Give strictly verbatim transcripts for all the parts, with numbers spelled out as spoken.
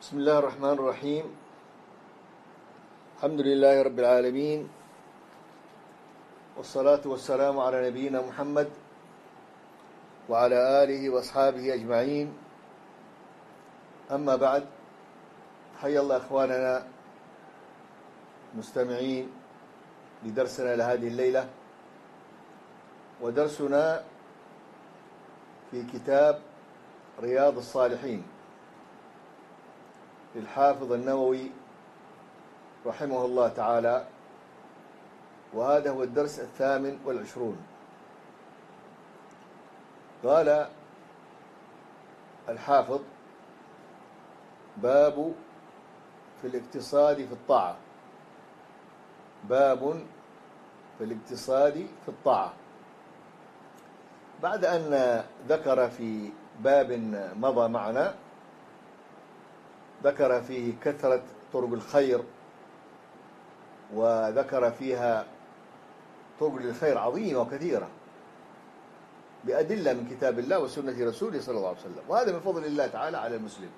بسم الله الرحمن الرحيم. الحمد لله رب العالمين، والصلاة والسلام على نبينا محمد وعلى آله وأصحابه أجمعين. أما بعد، حيا الله إخواننا مستمعين لدرسنا لهذه الليلة، ودرسنا في كتاب رياض الصالحين للحافظ النووي رحمه الله تعالى، وهذا هو الدرس الثامن والعشرون. قال الحافظ: باب في الاقتصاد في الطاعة. باب في الاقتصاد في الطاعة. بعد أن ذكر في باب مضى معنا، ذكر فيه كثرة طرق الخير، وذكر فيها طرق للخير عظيمة وكثيرة بأدلة من كتاب الله وسنة رسوله صلى الله عليه وسلم، وهذا من فضل الله تعالى على المسلم.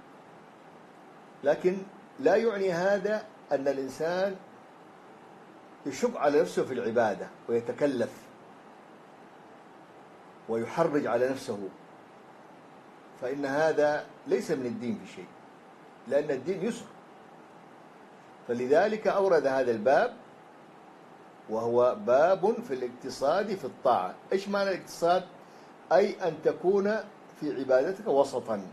لكن لا يعني هذا أن الإنسان يشق على نفسه في العبادة ويتكلف ويحرج على نفسه، فإن هذا ليس من الدين في شيء، لأن الدين يسر. فلذلك أورد هذا الباب، وهو باب في الاقتصاد في الطاعة. إيش معنى الاقتصاد؟ أي أن تكون في عبادتك وسطا،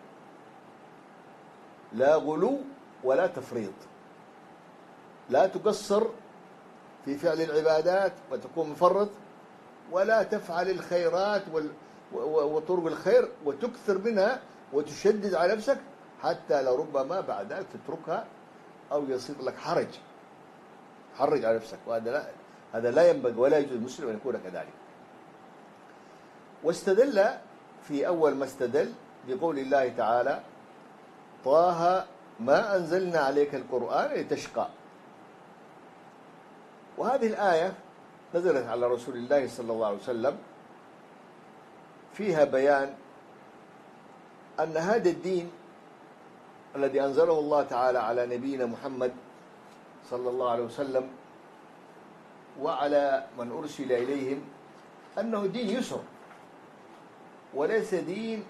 لا غلو ولا تفريط، لا تقصر في فعل العبادات وتكون مفرط، ولا تفعل الخيرات وطرق الخير وتكثر منها وتشدد على نفسك حتى لو ربما بعد ذلك تتركها أو يصير لك حرج حرج على نفسك، وهذا لا هذا لا ينبغي ولا يجوز المسلم أن يكون كذلك. واستدل في أول ما استدل بقول الله تعالى: طه ما أنزلنا عليك القرآن لتشقى. وهذه الآية نزلت على رسول الله صلى الله عليه وسلم، فيها بيان أن هذا الدين الذي أنزله الله تعالى على نبينا محمد صلى الله عليه وسلم وعلى من أرسل إليهم أنه دين يسر، وليس دين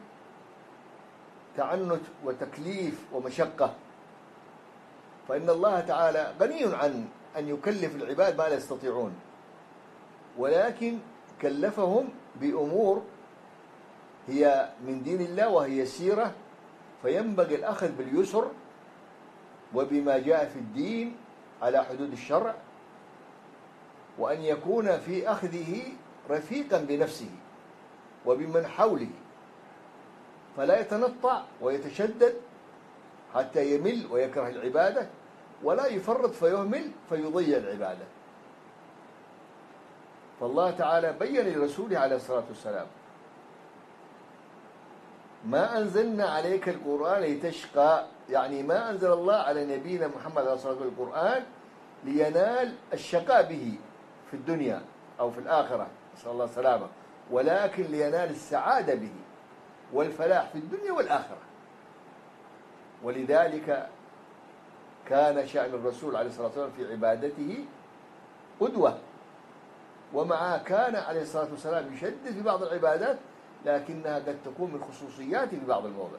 تعنت وتكليف ومشقة. فإن الله تعالى غني عن أن يكلف العباد ما لا يستطيعون، ولكن كلفهم بأمور هي من دين الله وهي يسيرة، فينبغي الأخذ باليسر وبما جاء في الدين على حدود الشرع، وأن يكون في أخذه رفيقا بنفسه وبمن حوله، فلا يتنطع ويتشدد حتى يمل ويكره العبادة، ولا يفرط فيهمل فيضيع العبادة. فالله تعالى بين لرسوله عليه الصلاة والسلام: ما أنزلنا عليك القرآن لتشقى، يعني ما أنزل الله على نبينا محمد عليه الصلاة والسلام القرآن لينال الشقاء به في الدنيا أو في الآخرة، نسأل الله السلامة، ولكن لينال السعادة به والفلاح في الدنيا والآخرة. ولذلك كان شأن الرسول عليه الصلاة والسلام في عبادته قدوة، ومع كان عليه الصلاة والسلام يشدد في بعض العبادات، لكنها قد تكون من خصوصياته في بعض المواضع.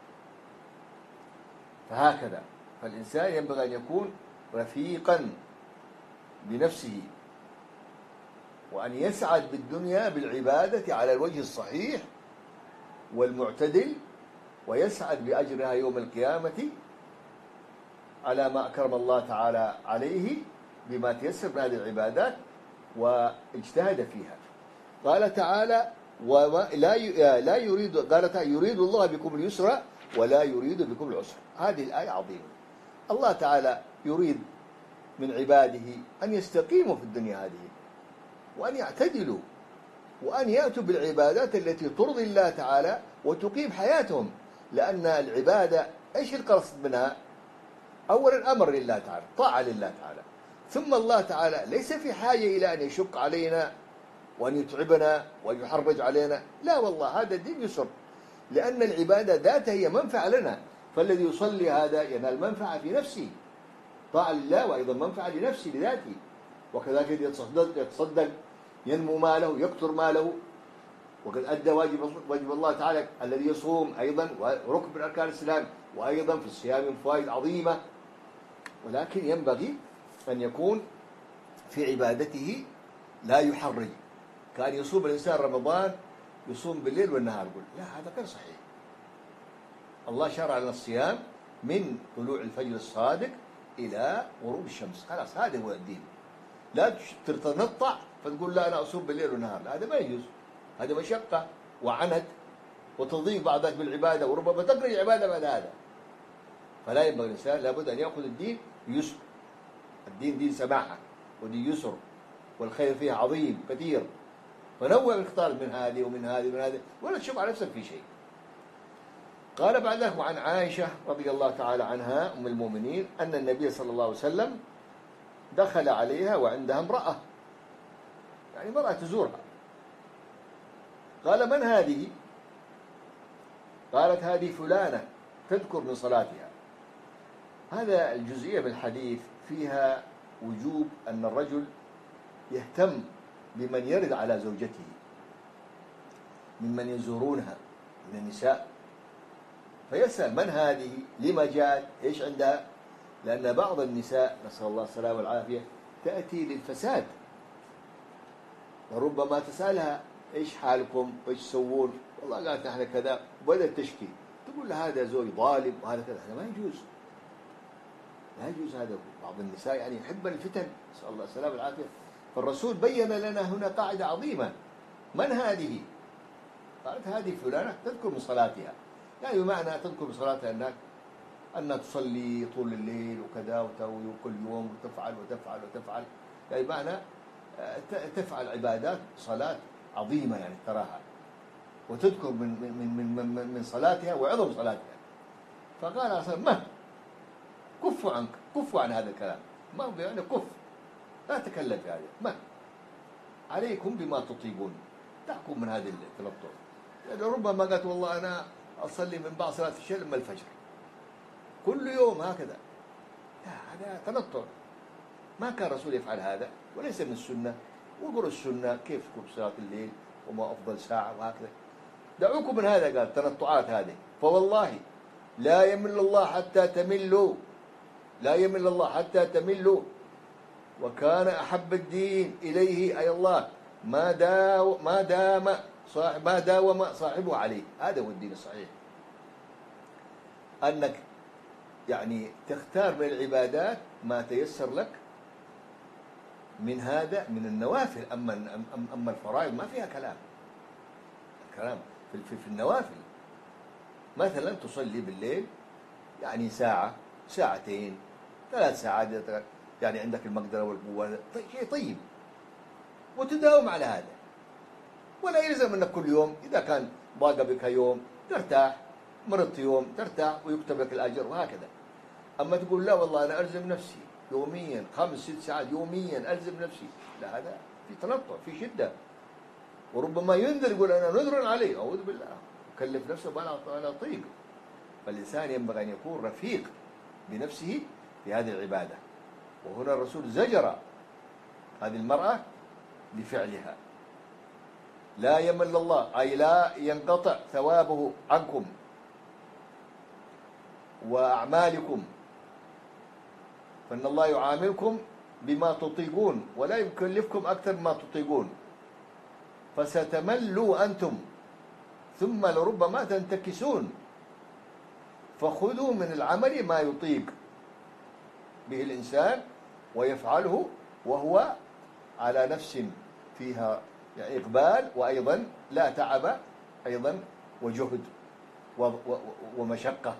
فهكذا فالإنسان ينبغي أن يكون رفيقا بنفسه، وأن يسعد بالدنيا بالعبادة على الوجه الصحيح والمعتدل، ويسعد بأجرها يوم القيامة على ما أكرم الله تعالى عليه بما تيسر من هذه العبادات واجتهد فيها. قال تعالى: وما لا لا يريد قال تعالى: يريد الله بكم اليسر ولا يريد بكم العسر. هذه الآية عظيمة. الله تعالى يريد من عباده أن يستقيموا في الدنيا هذه، وأن يعتدلوا، وأن يأتوا بالعبادات التي ترضي الله تعالى وتقيم حياتهم، لأن العبادة إيش القصد منها؟ أولا أمر لله تعالى، طاعة لله تعالى، ثم الله تعالى ليس في حاجة إلى أن يشق علينا وأن يتعبنا وأن يحرج علينا، لا والله، هذا الدين يسر، لأن العبادة ذاتها هي منفعة لنا، فالذي يصلي هذا ينال منفعة في نفسه، طاعة لله وأيضا منفعة لنفسه لذاته. وكذلك يتصدق, يتصدق ينمو ماله، يكثر ماله، وقد أدى واجب, واجب الله تعالى. الذي يصوم أيضا ركن من أركان الإسلام، وأيضا في الصيام فوائد عظيمة. ولكن ينبغي أن يكون في عبادته لا يحرج. كان يصوم الإنسان رمضان يصوم بالليل والنهار، يقول لا، هذا غير صحيح. الله شرع لنا الصيام من طلوع الفجر الصادق إلى غروب الشمس، خلاص هذا هو الدين. لا تتنطع فتقول لا أنا أصوم بالليل والنهار، لا، هذا ما يجوز. هذا مشقة وعنت وتضيق بعض ذلك بالعبادة، وربما تقرأ العبادة بعد هذا. فلا ينبغي الإنسان، لابد أن يأخذ الدين بيسر. الدين دين سماحة ودين يسر، والخير فيها عظيم كثير. فنوع اختار من هذه ومن هذه ومن هذه، ولا تشوف على نفسك في شيء. قال بعد ذلك عن عائشة رضي الله تعالى عنها أم المؤمنين أن النبي صلى الله عليه وسلم دخل عليها وعندها امرأة، يعني امرأة تزورها. قال من هذه؟ قالت هذه فلانة تذكر من صلاتها. هذا الجزئية بالحديث فيها وجوب أن الرجل يهتم بمن يرد على زوجته ممن يزورونها من النساء، فيسأل من هذه، لما جاءت، إيش عندها. لأن بعض النساء نسأل الله السلامة والعافية تأتي للفساد، وربما تسألها إيش حالكم وإيش تسوون، والله قالت نحن كذا، وبدأت تشكي، تقول له هذا زوج ظالم وهذا كذا. هذا ما يجوز، لا يجوز. هذا بعض النساء يعني يحب الفتن، نسأل الله السلامة والعافية. فالرسول بين لنا هنا قاعدة عظيمة. من هذه؟ قالت هذه فلانة تذكر من صلاتها، يعني بمعنى تذكر من صلاتها أنها أنها تصلي طول الليل وكذا وتوي وكل يوم وتفعل وتفعل وتفعل، يعني بمعنى تفعل عبادات صلاة عظيمة يعني تراها، وتذكر من من من من من صلاتها وعظم صلاتها. فقال أصلا ما كفوا عنك، كفوا عن هذا الكلام، ما هو يعني كف، لا تكلم في هذا، ما عليكم بما تطيبون، دعكم من هذه التنطع. يعني ربما قالت والله أنا أصلي من بعد صلاة الشيء لما الفجر كل يوم هكذا، لا، هذا تنطع. ما كان الرسول يفعل هذا، وليس من السنة. وقروا السنة كيف تكون صلاة الليل وما أفضل ساعة وهكذا. دعوكم من هذا، قال تنطعات هذه. فوالله لا يمل الله حتى تملوا، لا يمل الله حتى تملوا. وكان أحب الدين إليه أي الله ما داو ما دام صاحب ما داوم صاحبه عليه. هذا هو الدين الصحيح، أنك يعني تختار من العبادات ما تيسر لك من هذا من النوافل. أما أما الفرائض ما فيها كلام، الكلام في في النوافل. مثلا تصلي بالليل يعني ساعة، ساعتين، ثلاث ساعات، يعني عندك المقدرة والقوة، شيء طيب، وتداوم على هذا. ولا يلزم أنك كل يوم، إذا كان ضاق بك يوم ترتاح، مرضت يوم ترتاح ويكتب لك الأجر وهكذا. أما تقول لا والله أنا ألزم نفسي يوميا خمس ست ساعات يوميا ألزم نفسي، لا، هذا في تنطع، في شدة. وربما ينذر، يقول أنا نذر عليه، أعوذ بالله، يكلف نفسه ولا طيق. فالإنسان ينبغي أن يكون رفيق بنفسه في هذه العبادة. وهنا الرسول زجر هذه المرأة لفعلها. لا يمل الله أي لا ينقطع ثوابه عنكم وأعمالكم، فإن الله يعاملكم بما تطيقون ولا يكلفكم أكثر مما تطيقون، فستملوا أنتم ثم لربما تنتكسون، فخذوا من العمل ما يطيق به الإنسان ويفعله وهو على نفس فيها يعني إقبال، وأيضا لا تعب أيضا وجهد ومشقة.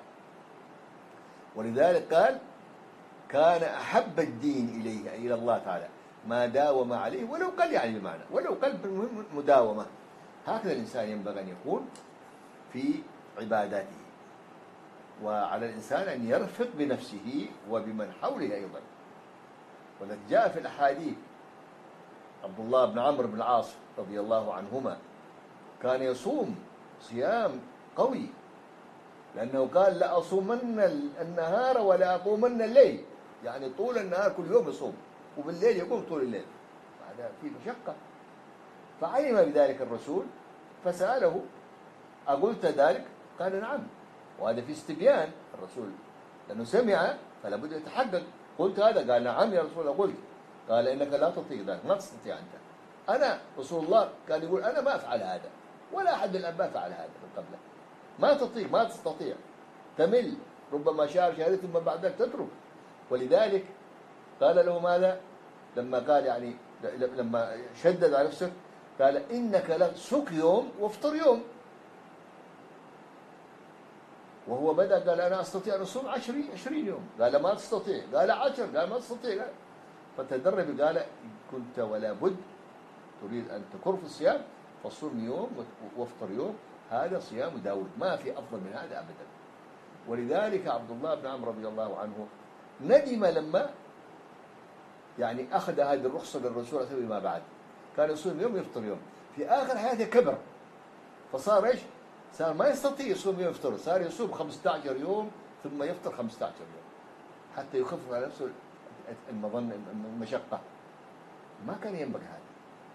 ولذلك قال كان أحب الدين إليه أي إلى الله تعالى ما داوم عليه ولو قل، يعني بمعنى ولو قل مداومة. هكذا الإنسان ينبغي أن يكون في عباداته. وعلى الإنسان أن يرفق بنفسه وبمن حوله أيضا. ولذلك جاء في الأحاديث عبد الله بن عمرو بن العاص رضي الله عنهما كان يصوم صيام قوي، لأنه قال لأصومن النهار ولا أقومن الليل، يعني طول النهار كل يوم يصوم وبالليل يقوم طول الليل، هذا فيه مشقة. فعلم بذلك الرسول فسأله أقلت ذلك؟ قال نعم. وهذا في استبيان الرسول لأنه سمع فلا بد يتحقق. قلت هذا؟ قال نعم يا رسول الله قلت. قال إنك لا تطيق ذلك، ما تستطيع أنت. أنا رسول الله كان يقول أنا ما أفعل هذا، ولا أحد من الآباء فعل هذا من قبله. ما تطيق، ما تستطيع، تمل، ربما شهر شهرين ثم بعد ذلك تترك. ولذلك قال له ماذا؟ لما قال يعني لما شدد على نفسه قال إنك لا سك يوم وافطر يوم. وهو بدأ قال أنا أستطيع أن أصوم عشرين عشرين يوم، قال ما تستطيع، قال عشر، قال ما تستطيع، قال فتدرب. قال كنت ولا بد تريد أن تكر في الصيام فصوم يوم وافطر يوم، هذا صيام داود، ما في أفضل من هذا أبدا. ولذلك عبد الله بن عمرو رضي الله عنه ندم لما يعني أخذ هذه الرخصة للرسول فيما بعد، كان يصوم يوم يفطر يوم. في آخر حياته كبر فصار إيش؟ صار ما يستطيع يصوم يوم يفطر، صار يصوم خمسة عشر يوم ثم يفطر خمسة عشر يوم حتى يخفف على نفسه المظن المشقة. ما كان ينبغي هذا.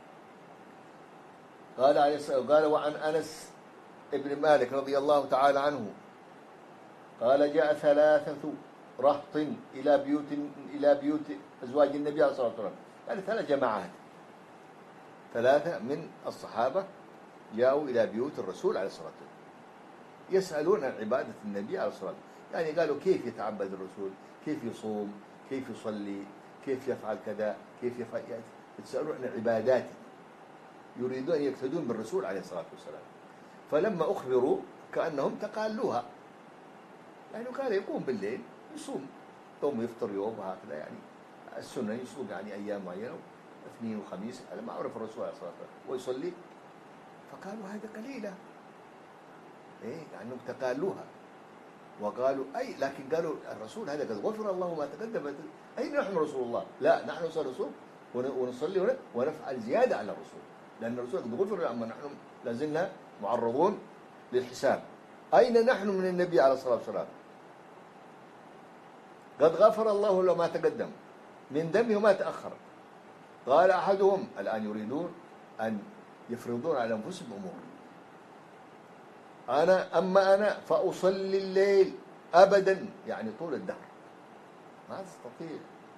قال عليه الصلاة قال وعن أنس ابن مالك رضي الله تعالى عنه قال جاء ثلاثة رهط إلى بيوت إلى بيوت أزواج النبي عليه الصلاة والسلام، يعني ثلاث جماعات، ثلاثة من الصحابة جاءوا إلى بيوت الرسول عليه الصلاة والسلام يسألون عن عبادة النبي عليه الصلاة والسلام، يعني قالوا كيف يتعبد الرسول، كيف يصوم، كيف يصلي، كيف يفعل كذا، كيف يفعل، يعني يسألون عن عباداته، يريدون أن يقتدون بالرسول عليه الصلاة والسلام. فلما أخبروا كأنهم تقالوها، يعني كان يقوم بالليل يصوم يوم يفطر يوم وهكذا، يعني السنة يصوم يعني أيام معينة اثنين وخميس، هذا ما عرف الرسول عليه الصلاة والسلام، ويصلي. فقالوا هذا قليلة، إيه يعني تقالوها وقالوا أي، لكن قالوا الرسول هذا قد غفر الله ما تقدم، أي نحن رسول الله؟ لا نحن نصوم ونصلي ونفعل زيادة على الرسول، لأن الرسول قد غفر، أما نحن لازلنا معرضون للحساب. أين نحن من النبي عليه الصلاة والسلام؟ قد غفر الله له ما تقدم من ذنبه وما تأخر. قال أحدهم الآن يريدون أن يفرضون على أنفسهم أمور، أنا أما أنا فأصلي الليل أبدا، يعني طول الدهر ما تستطيع.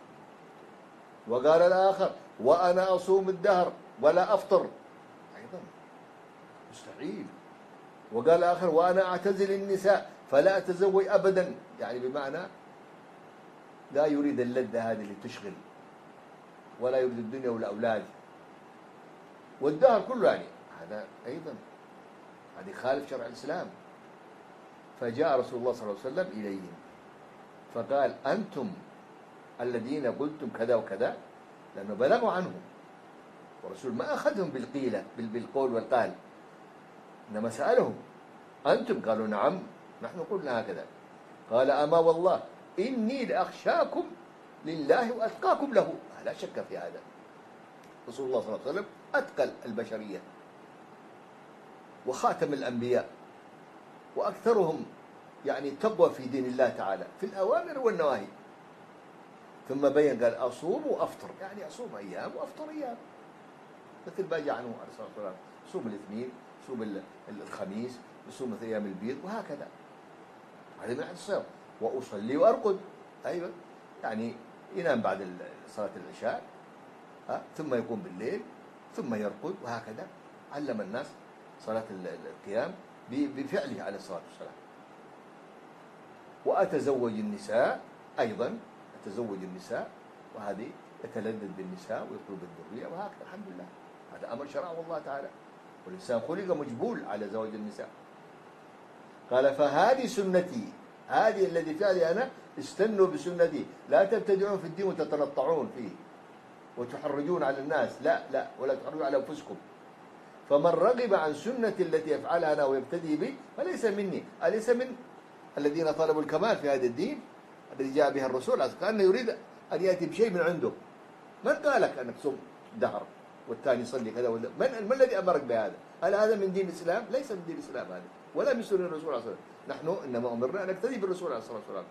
وقال الآخر وأنا أصوم الدهر ولا أفطر، أيضا مستحيل. وقال الآخر وأنا أعتزل النساء فلا أتزوج أبدا، يعني بمعنى لا يريد اللذة هذه اللي تشغل، ولا يريد الدنيا والأولاد والدهر كله، يعني هذا أيضا هذه خالف شرع الإسلام. فجاء رسول الله صلى الله عليه وسلم إليهم فقال أنتم الذين قلتم كذا وكذا، لأنه بلغوا عنه، والرسول ما أخذهم بالقيلة بالقول والقال، إنما سألهم أنتم؟ قالوا نعم نحن قلنا هكذا. قال أما والله إني لأخشاكم لله وأتقاكم له، لا شك في هذا. رسول الله صلى الله عليه وسلم أتقى البشرية وخاتم الأنبياء وأكثرهم يعني تقوى في دين الله تعالى في الأوامر والنواهي. ثم بين قال أصوم وأفطر، يعني أصوم أيام وأفطر أيام، مثل ما جاء عنه عليه الصلاة والسلام صوم الاثنين، صوم الخميس، صوم أيام البيض، وهكذا. هذا من الصيام. وأصلي وأرقد، أيوة، يعني ينام بعد صلاة العشاء ثم يقوم بالليل ثم يرقد، وهكذا علم الناس صلاة القيام بفعله عليه الصلاة والسلام. وأتزوج النساء أيضا، أتزوج النساء، وهذه يتلذذ بالنساء ويطلب الذرية، وهكذا. الحمد لله، هذا أمر شرعه الله تعالى، والإنسان خلق مجبول على زواج النساء. قال فهذه سنتي، هذه الذي فعلي أنا، استنوا بسنتي، لا تبتدعون في الدين وتتنطعون فيه وتحرجون على الناس، لا لا، ولا تحرجون على أنفسكم. فمن رغب عن سنتي التي أفعلها أنا ويبتدي بي فليس مني، أليس من الذين طلبوا الكمال في هذا الدين الذي جاء به الرسول، كأنه يريد أن يأتي بشيء من عنده. من قالك أنك تصوم دهر والثاني يصلي كذا ولا من, من الذي أمرك بهذا؟ هل هذا من دين الإسلام؟ ليس من دين الإسلام هذا. ولا من سنن الرسول عليه الصلاة والسلام. نحن إنما أمرنا أن نقتدي بالرسول عليه الصلاة والسلام.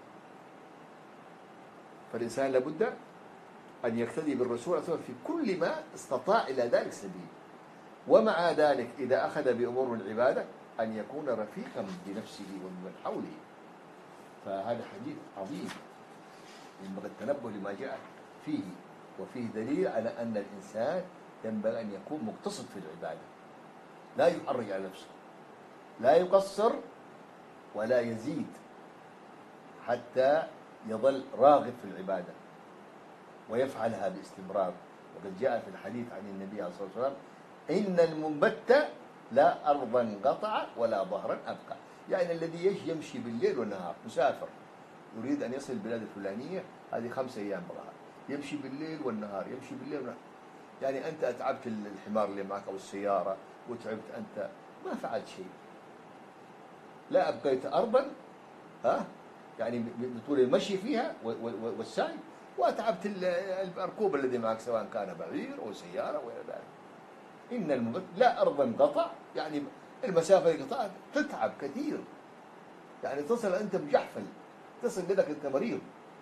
فالإنسان لابد أن يقتدي بالرسول عليه الصلاة والسلام في كل ما استطاع إلى ذلك سبيل. ومع ذلك إذا أخذ بأمور العبادة أن يكون رفيقا بنفسه ومن حوله. فهذا حديث عظيم ينبغي التنبه لما جاء فيه، وفيه دليل على أن الإنسان ينبغي أن يكون مقتصد في العبادة، لا يحرج على نفسه، لا يقصر ولا يزيد، حتى يظل راغب في العبادة ويفعلها باستمرار. وقد جاء في الحديث عن النبي عليه الصلاة والسلام: إن المنبت لا أرضا قطع ولا ظهرا أبقى. يعني الذي يمشي بالليل والنهار، مسافر يريد أن يصل البلاد الفلانية، هذه خمسة أيام بغاها، يمشي بالليل والنهار، يمشي بالليل والنهار. يعني أنت أتعبت الحمار اللي معك أو السيارة وتعبت أنت، ما فعلت شيء، لا أبقيت أرضا، ها يعني بطول المشي فيها والسعي، وأتعبت الركوب الذي معك سواء كان بعير أو سيارة وإلى ذلك. إن المبت لا أرضا قطع، يعني المسافة اللي قطعت تتعب كثير، يعني تصل أنت مجحفل، تصل لك أنت مريض.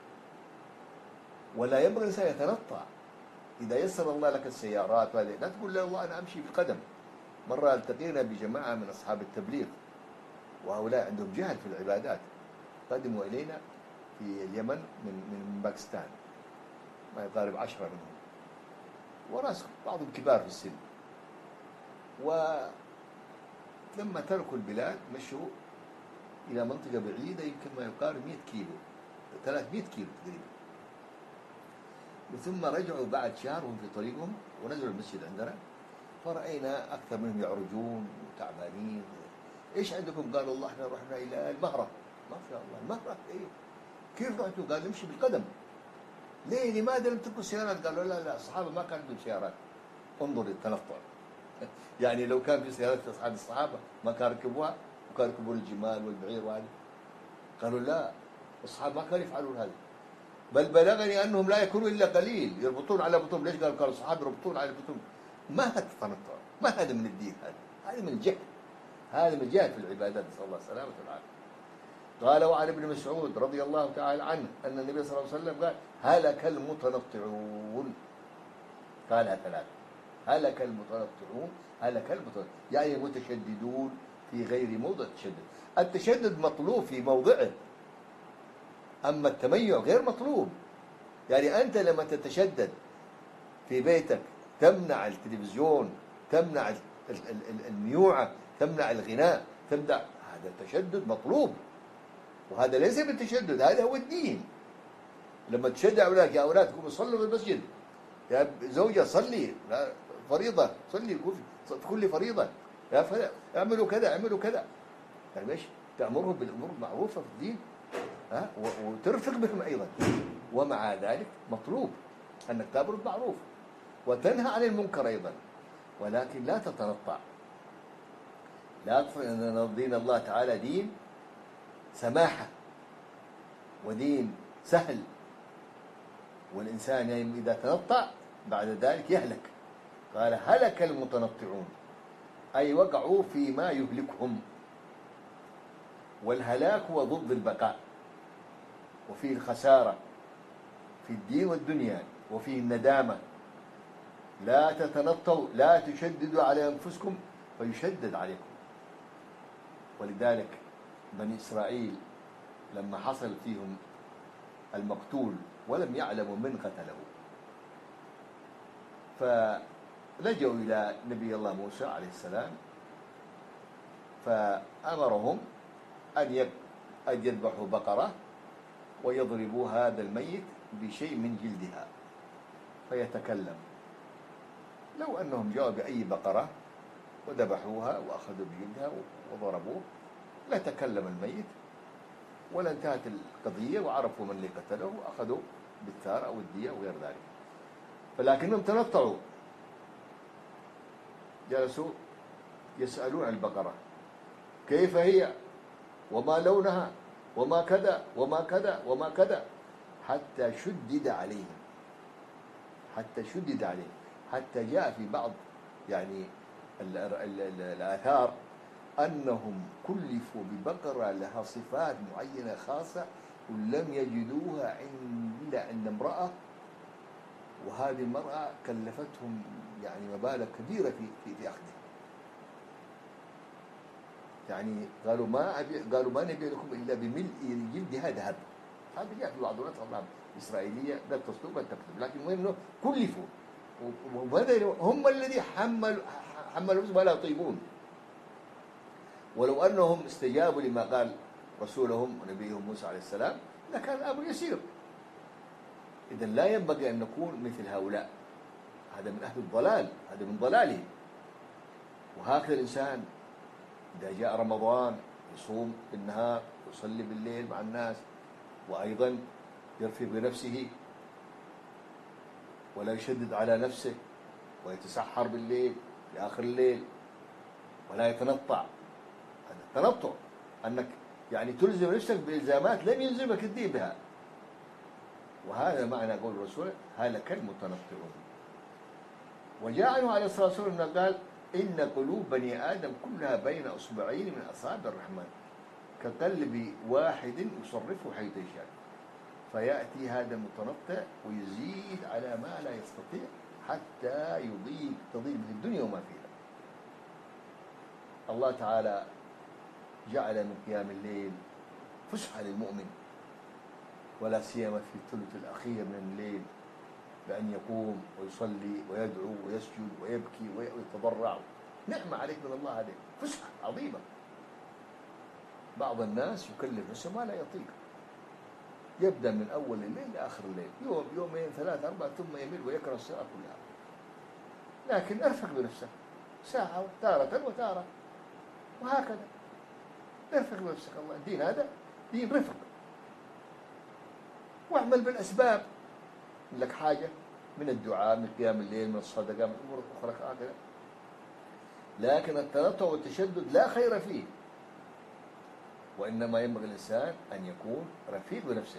ولا ينبغي الإنسان يتنطع. إذا يسر الله لك السيارات وهذه، لا تقول لا والله أنا أمشي بقدم. مرة التقينا بجماعة من أصحاب التبليغ، وهؤلاء عندهم جهل في العبادات، قدموا إلينا في اليمن من من باكستان، ما يقارب عشرة منهم، وناس بعضهم كبار في السن. ولما تركوا البلاد مشوا إلى منطقة بعيدة يمكن ما يقارب مئة كيلو، ثلاثمئة كيلو تقريبا. ثم رجعوا بعد شهر وهم في طريقهم ونزلوا المسجد عندنا، فرأينا أكثر منهم يعرجون وتعبانين. إيش عندكم؟ قالوا الله احنا رحنا إلى المهرة. ما شاء الله، المهرة إيه؟ كيف رحتوا؟ قال نمشي بالقدم. ليه؟ لماذا لم تركبوا السيارات؟ قالوا لا لا الصحابة ما كانوا عندهم سيارات. انظر التنطع. يعني لو كان في سيارات أصحاب الصحابة ما كانوا يركبوها، وكانوا يركبون الجمال والبعير وهذه. قالوا لا، الصحابة ما كانوا يفعلون هذا، بل بلغني أنهم لا يكونوا إلا قليل يربطون على بطون. ليش؟ قالوا قالوا الصحابة يربطون على بطون. ما هذا التنطع، ما هذا من الدين، هذا هذا من الجهل، هذا من الجهل في العبادات، نسأل الله السلامة والعافية. قال وعن ابن مسعود رضي الله تعالى عنه أن النبي صلى الله عليه وسلم قال: هلك المتنطعون. قالها ثلاثة: هلك المتنطعون، هلك المتنطعون، يعني المتشددون في غير موضع التشدد. التشدد مطلوب في موضعه، أما التميع غير مطلوب. يعني أنت لما تتشدد في بيتك، تمنع التلفزيون، تمنع الميوعة، تمنع الغناء، تمنع، هذا التشدد مطلوب، وهذا ليس بالتشدد، هذا هو الدين. لما تشجع أولادك: يا أولاد قوموا صلوا في المسجد، يا زوجة صلي فريضة، صلي في كل فريضة، يا فلا اعملوا كذا اعملوا كذا. يعني ايش؟ تأمرهم بالأمور المعروفة في الدين، ها، وترفق بهم أيضا. ومع ذلك مطلوب أنك تأمر بالمعروف وتنهى عن المنكر أيضا، ولكن لا تتنطع. لا تفرق أن دين الله تعالى دين سماحة ودين سهل، والإنسان يعني إذا تنطع بعد ذلك يهلك. قال: هلك المتنطعون، أي وقعوا فيما يهلكهم. والهلاك هو ضد البقاء، وفيه الخسارة في الدين والدنيا، وفيه الندامة. لا تتنطوا، لا تشددوا على أنفسكم فيشدد عليكم. ولذلك بني إسرائيل لما حصل فيهم المقتول ولم يعلموا من قتله، فلجوا إلى نبي الله موسى عليه السلام، فأمرهم أن يذبحوا بقرة ويضربوا هذا الميت بشيء من جلدها فيتكلم. لو أنهم جاءوا بأي بقرة وذبحوها وأخذوا بجلدها وضربوه لتكلم الميت ولا انتهت القضية، وعرفوا من اللي قتله وأخذوا بالثار أو الدية وغير ذلك. فلكنهم تنطعوا، جلسوا يسألون عن البقرة: كيف هي، وما لونها، وما كذا وما كذا وما كذا، حتى شدد عليهم، حتى شدد عليهم، حتى جاء في بعض يعني ال ال ال الآثار أنهم كلفوا ببقرة لها صفات معينة خاصة ولم يجدوها إلا عند امرأة، وهذه المرأة كلفتهم يعني مبالغ كبيرة في في في أخذها. يعني قالوا ما أبي قالوا ما نبي لكم إلا بملء جلدها ذهب. هذا جاء في بعض الروايات الإسرائيلية لا تصدق بل تكذب، لكن المهم إنه كلفوا، وهذا هم الذي حملوا حملوا ما لا يطيبون. ولو أنهم استجابوا لما قال رسولهم ونبيهم موسى عليه السلام لكان الأمر يسير. إذا لا ينبغي أن نكون مثل هؤلاء، هذا من أهل الضلال، هذا من ضلاله. وهكذا الإنسان إذا جاء رمضان يصوم بالنهار ويصلي بالليل مع الناس، وأيضا يرفق بنفسه ولا يشدد على نفسه ويتسحر بالليل في آخر الليل ولا يتنطع. هذا التنطع أنك يعني تلزم نفسك بإلزامات لم يلزمك الدين بها، وهذا معنى قول الرسول هلك المتنطعون. وجاء عنه عليه الصلاة والسلام قال إن قلوب بني آدم كلها بين أصبعين من أصابع الرحمن كقلب واحد يصرفه حيث يشاء، فيأتي هذا المتنطع ويزيد على ما لا يستطيع حتى يضيق تضيق به الدنيا وما فيها. الله تعالى جعل من قيام الليل فسحة للمؤمن، ولا سيما في الثلث الأخير من الليل، بأن يقوم ويصلي ويدعو ويسجد ويبكي ويتضرع. نعمة عليك من الله، هذه فسحة عظيمة. بعض الناس يكلف نفسه ما لا يطيق، يبدأ من أول الليل لآخر الليل، يوم يومين ثلاثة أربعة ثم يمل ويكره الساعة كلها. لكن ارفق بنفسك ساعة تارة وتارة، وهكذا ارفق بنفسك. الله الدين هذا دين رفق، واعمل بالأسباب. لك حاجة من الدعاء من قيام الليل من الصدقة من أمور أخرى هكذا، لكن التنطع والتشدد لا خير فيه، وإنما ينبغي الإنسان أن يكون رفيق بنفسه.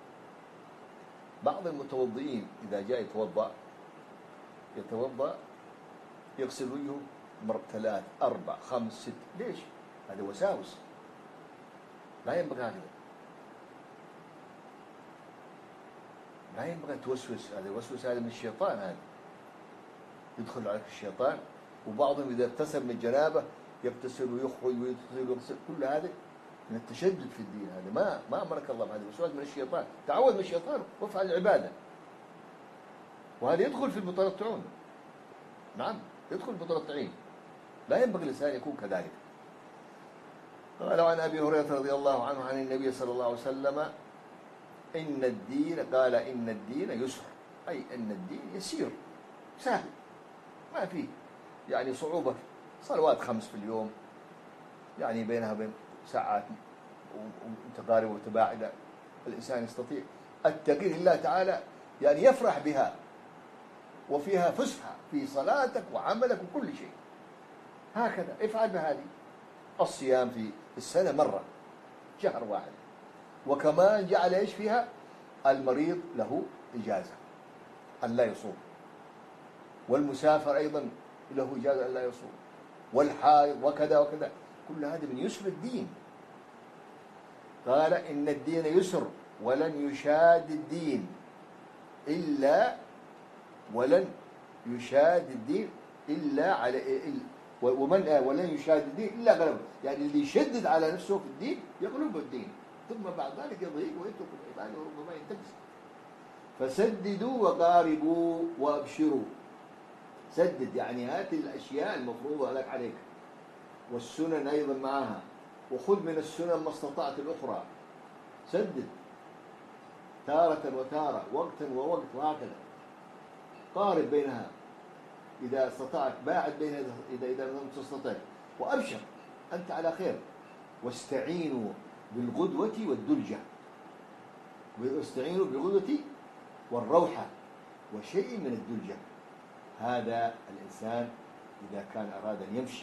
بعض المتوضئين إذا جاء يتوضأ يتوضأ يغسل وجهه مرة ثلاث أربع خمس ست. ليش؟ هذا وساوس، لا ينبغي هكذا، لا ينبغي توسوس. هذا الوسوس هذا من الشيطان، هذا يدخل عليك الشيطان. وبعضهم إذا ابتسم من الجنابة يبتسم ويخرج ويغسل ويغسل، كل هذا من التشدد في الدين. هذا ما ما أمرك الله بهذا، الوسواس من الشيطان. تعوذ من الشيطان وافعل العبادة. وهذا يدخل في المتنطعون، نعم يدخل في المتنطعين، لا ينبغي الإنسان يكون كذلك. قال عن أبي هريرة رضي الله عنه عن النبي صلى الله عليه وسلم إن الدين قال إن الدين يسر، أي أن الدين يسير سهل، ما فيه يعني صعوبة. صلوات خمس في اليوم يعني بينها بين ساعات متقاربة ومتباعدة، الإنسان يستطيع. التقي لله تعالى يعني يفرح بها، وفيها فسحة في صلاتك وعملك وكل شيء. هكذا افعل بهذه. الصيام في السنة مرة، شهر واحد. وكمان جعل ايش فيها؟ المريض له إجازة أن لا يصوم، والمسافر أيضا له إجازة أن لا يصوم، والحائض وكذا وكذا. كل هذا من يسر الدين. قال إن الدين يسر ولن يشاد الدين إلا ولن يشاد الدين إلا على ومن ولن يشاد الدين إلا غلبه. يعني اللي يشدد على نفسه في الدين يغلب الدين، ثم بعد ذلك يضيق ويترك العبادة وربما ينتكس. فسددوا وقاربوا وابشروا. سدد يعني هات الأشياء المفروضة لك عليك، والسنن أيضا معها، وخذ من السنن ما استطعت الأخرى. سدد تارة وتارة، وقتا ووقت، وهكذا. قارب بينها إذا استطعت، باعد بينها إذا إذا لم تستطع، وأبشر أنت على خير. واستعينوا بالغدوة والدلجة، واستعينوا بالغدوة والروحة وشيء من الدلجة. هذا الإنسان إذا كان أراد أن يمشي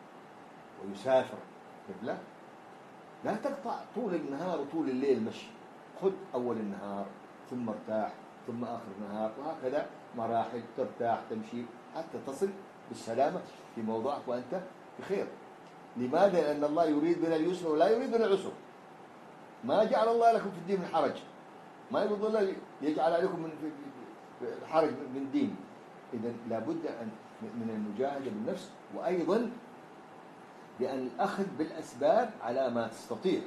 ويسافر لا لا تقطع طول النهار وطول الليل مشي. خذ أول النهار ثم ارتاح ثم آخر النهار، وهكذا مراحل ترتاح تمشي حتى تصل بالسلامة في موضعك وأنت بخير. لماذا؟ لأن الله يريد بنا اليسر ولا يريد بنا العسر. ما جعل الله لكم في الدين من حرج، ما يريد الله يجعل عليكم من حرج من دين. إذا لابد أن من المجاهدة بالنفس، وأيضا بأن الأخذ بالأسباب على ما تستطيع.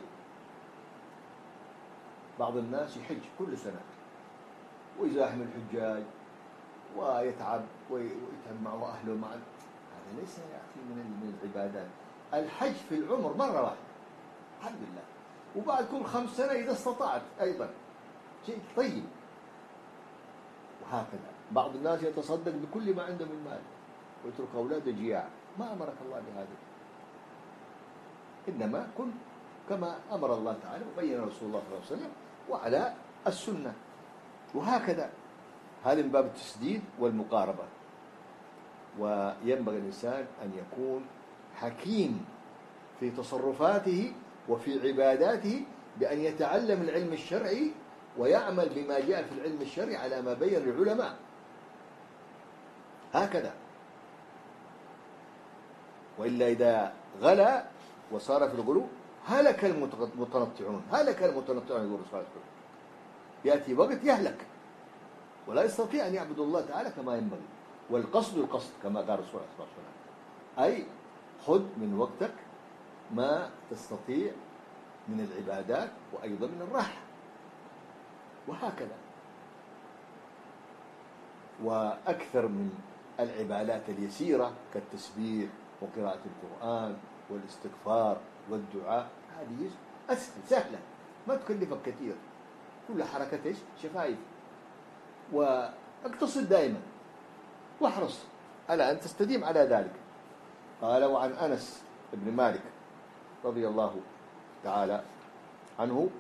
بعض الناس يحج كل سنة ويزاحم الحجاج ويتعب ويتعب معه أهله مع، هذا ليس يا أخي من العبادات. الحج في العمر مرة واحدة الحمد لله، وبعد كل خمس سنة إذا استطعت أيضا شيء طيب. وهكذا بعض الناس يتصدق بكل ما عنده من مال ويترك أولاده جياع. ما أمرك الله بهذا، إنما كن كما أمر الله تعالى وبين رسول الله صلى الله عليه وسلم وعلى السنة. وهكذا هذا من باب التسديد والمقاربة. وينبغي الإنسان أن يكون حكيم في تصرفاته وفي عباداته، بأن يتعلم العلم الشرعي ويعمل بما جاء في العلم الشرعي على ما بين العلماء. هكذا، وإلا إذا غلا وصار في الغلو هلك المتنطعون. هلك المتنطعون يقول الرسول، يأتي وقت يهلك ولا يستطيع أن يعبد الله تعالى كما ينبغي. والقصد القصد كما قال الرسول صلى الله عليه وسلم، أي خذ من وقتك ما تستطيع من العبادات وأيضا من الراحة. وهكذا. وأكثر من العبادات اليسيرة كالتسبيح وقراءة القرآن والاستغفار والدعاء، هذه أسهل سهلة ما تكلفك كثير، كل حركة إيش؟ شفايف. واقتصد دائما واحرص على أن تستديم على ذلك. قال: وعن أنس بن مالك رضي الله تعالى عنه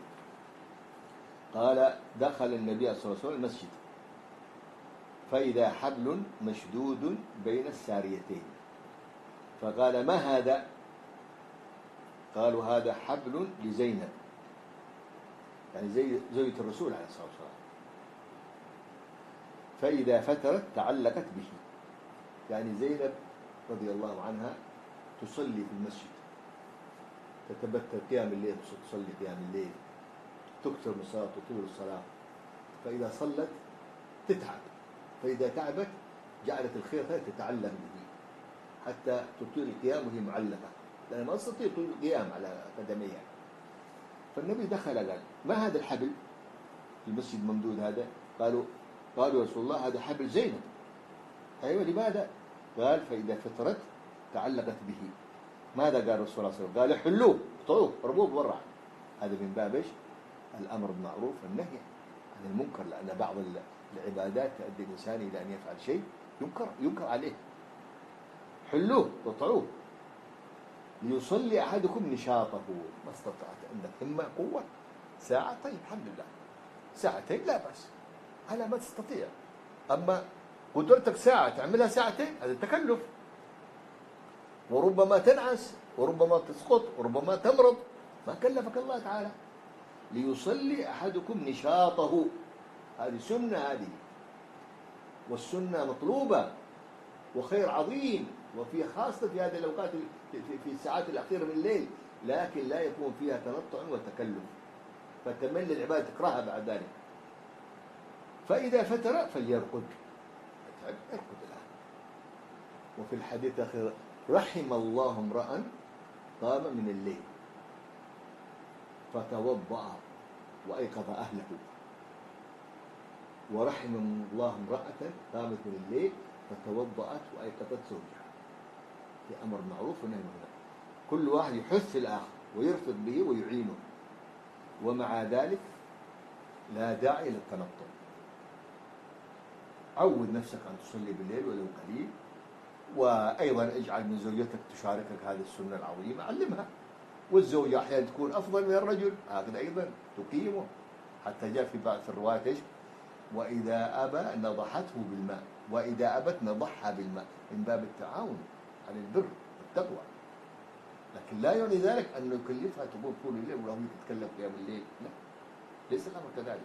قال: دخل النبي صلى الله عليه وسلم المسجد فإذا حبل مشدود بين الساريتين، فقال: ما هذا؟ قالوا: هذا حبل لزينب، يعني زي زوجة الرسول عليه الصلاة والسلام، فإذا فترت تعلقت به. يعني زينب رضي الله عنها تصلي في المسجد، تتبتل قيام الليل، تصلي قيام الليل، تكثر من الصلاة وطول الصلاة. فإذا صلت تتعب، فإذا تعبت جعلت الخيط تتعلق به حتى تطيل القيام وهي معلقة، لأنها ما تستطيع طول القيام على قدميها. فالنبي دخل قال: ما هذا الحبل في المسجد ممدود هذا؟ قالوا قالوا يا رسول الله: هذا حبل زينب. أيوة، لماذا؟ قال: فإذا فترت تعلقت به. ماذا قال الرسول صلى الله عليه وسلم؟ قال: حلوه، اقطعوه، اربوه برا. هذا من باب ايش؟ الأمر بالمعروف والنهي عن المنكر، لأن بعض العبادات تؤدي الإنسان إلى أن يفعل شيء ينكر ينكر عليه. حلوه، اقطعوه، ليصلي أحدكم نشاطه ما استطعت. عندك همة قوة ساعة، طيب الحمد لله، ساعتين لا بأس على ما تستطيع. أما قدرتك ساعة تعملها ساعتين، هذا تكلف، وربما تنعس وربما تسقط وربما تمرض، ما كلفك الله تعالى. ليصلي أحدكم نشاطه، هذه سنة، هذه والسنة مطلوبة وخير عظيم، وفي خاصة في هذه الأوقات في الساعات الأخيرة من الليل، لكن لا يكون فيها تنطع وتكلف فتمل العبادة تكرهها بعد ذلك. فإذا فتر فليرقد، ارقد الآن. وفي الحديث الأخير: رحم الله امرأ قام من الليل فتوضأ وأيقظ أهله، ورحم الله امرأة قامت من الليل فتوضأت وأيقظت زوجها. في أمر معروف ونهي عن المنكر، كل واحد يحث الآخر ويرفق به ويعينه، ومع ذلك لا داعي للتنطع. عود نفسك أن تصلي بالليل ولو قليل، وأيضا اجعل من زوجتك تشاركك هذه السنة العظيمة، علمها. والزوجة أحيانا تكون أفضل من الرجل، هكذا أيضا تقيمه، حتى جاء في بعض الروايات إيش؟ وإذا أبى نضحته بالماء، وإذا أبت نضحها بالماء، من باب التعاون على البر والتقوى. لكن لا يعني ذلك أن يكلفها تقول طول الليل ولا هي تتكلم قيام الليل، لا، ليس الأمر كذلك.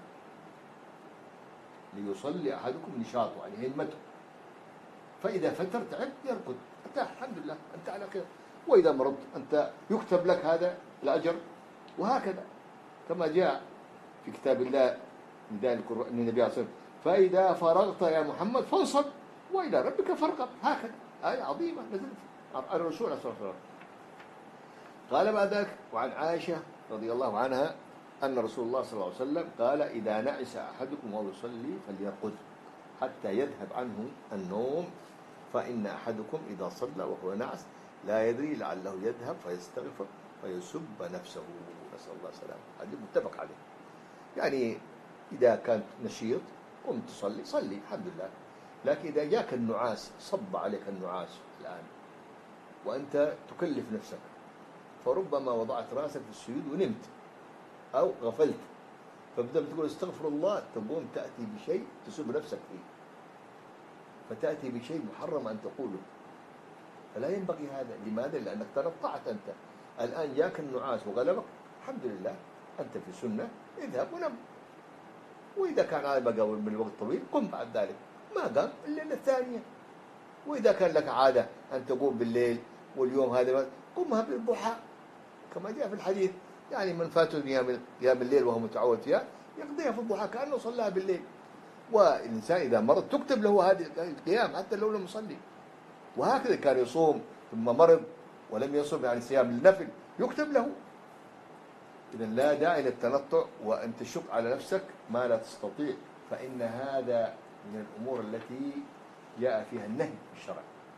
ليصلي أحدكم نشاطه، يعني همته، فإذا فتر تعب يرقد، ارتاح، الحمد لله أنت على خير. وإذا مرضت أنت يكتب لك هذا الأجر، وهكذا كما جاء في كتاب الله نداء القرآن النبي عليه الصلاة والسلام: فإذا فرغت يا محمد فانصب وإلى ربك فارغب. هكذا آية عظيمة نزلت على الرسول عليه الصلاة والسلام. قال بعد ذلك: وعن عائشة رضي الله عنها أن رسول الله صلى الله عليه وسلم قال: إذا نعس أحدكم وهو يصلي فليرقد حتى يذهب عنه النوم، فإن أحدكم إذا صلى وهو نعس لا يدري لعله يذهب فيستغفر فيسب نفسه، نسأل الله السلامة. هذا متفق عليه. يعني إذا كانت نشيط قمت تصلي صلي الحمد لله، لكن إذا جاك النعاس، صب عليك النعاس الآن وأنت تكلف نفسك، فربما وضعت راسك في السجود ونمت أو غفلت، فبدأ تقول استغفر الله، تقوم تأتي بشيء تسب نفسك فيه، فتأتي بشيء محرم أن تقوله، فلا ينبغي هذا. لماذا؟ لأنك تنطعت أنت. الآن جاك النعاس وغلبك، الحمد لله أنت في سنة، اذهب ونم. وإذا كان هذا بقى من الوقت طويل قم بعد ذلك، ما قام الليلة الثانية. وإذا كان لك عادة أن تقوم بالليل واليوم هذا قمها بالضحى كما جاء في الحديث، يعني من فاته قيام الليل وهو متعود فيها يقضيها في الضحى كأنه صلاها بالليل. والإنسان إذا مرض تكتب له هذه القيام حتى لو لم يصلي. وهكذا كان يصوم ثم مرض ولم يصوم، يعني صيام النفل يكتب له. إذا لا داعي للتنطع وأن تشق على نفسك ما لا تستطيع، فإن هذا من الأمور التي جاء فيها النهي في الشرع.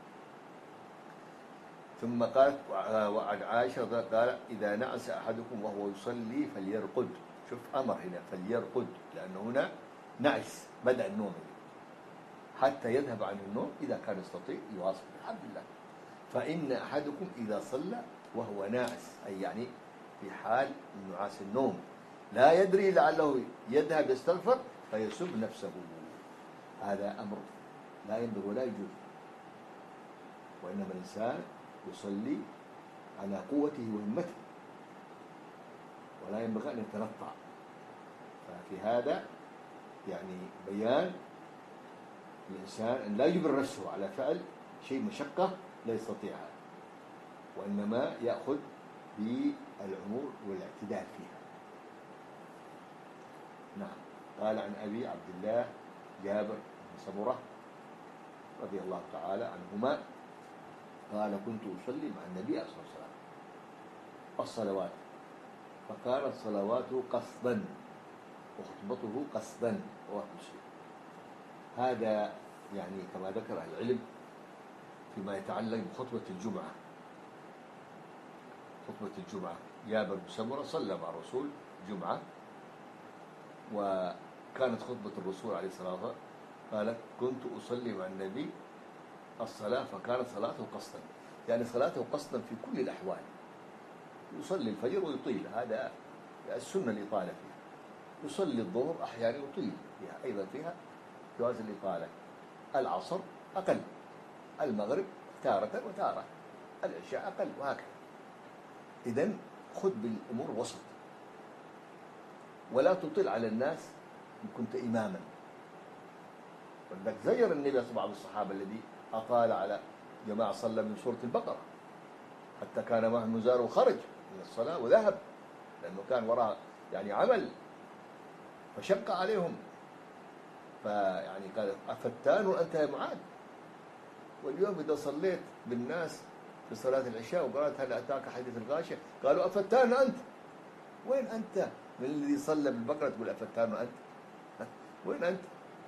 ثم قالت: وعن عائشة قال: إذا نعس أحدكم وهو يصلي فليرقد. شوف أمر هنا فليرقد، لأنه هنا نعس بدأ النوم حتى يذهب عن النوم، إذا كان يستطيع يواصل الحمد لله. فإن أحدكم إذا صلى وهو ناعس، أي يعني في حال نعاس النوم، لا يدري لعله يذهب يستغفر فيسب نفسه. هذا أمر لا ينبغي ولا يجوز، وإنما الإنسان يصلي على قوته وهمته، ولا ينبغي أن يتنطع. ففي هذا يعني بيان الإنسان أن لا يجبر نفسه على فعل شيء مشقة لا يستطيعها، وإنما يأخذ بالأمور والاعتدال فيها. نعم. قال عن أبي عبد الله جابر بن سمرة رضي الله تعالى عنهما قال: كنت أصلي مع النبي صلى الله عليه وسلم الصلوات، فكانت صلواته قصدا وخطبته قصدا، رواه مسلم. هذا يعني كما ذكر أهل العلم فيما يتعلق بخطبة الجمعة. خطبة الجمعة جابر بن سمرة صلى مع الرسول جمعة، وكانت خطبة الرسول عليه الصلاة والسلام قالت: كنت أصلي مع النبي الصلاة فكانت صلاته قصدا، يعني صلاته قصدا في كل الأحوال. يصلي الفجر ويطيل، هذا السنة الإطالة فيها. يصلي الظهر أحيانا يطيل فيها، أيضا فيها جواز الإطالة. العصر أقل، المغرب تارة وتارة، العشاء أقل، وهكذا. إذن خذ بالأمور وسط، ولا تطيل على الناس إن كنت إماما. ولذلك زير النبي صلى الله عليه وسلم الصحابة الذي أطال على جماعة صلى من سورة البقرة حتى كان معه المزار وخرج من الصلاة وذهب، لأنه كان وراء يعني عمل فشق عليهم. فيعني قال: أفتان أنت يا معاذ؟ واليوم إذا صليت بالناس في صلاة العشاء وقالت: هل أتاك حديث الغاشية؟ قالوا: أفتان أنت؟ وين أنت من الذي صلى بالبقرة تقول أفتان أنت؟ وين أنت؟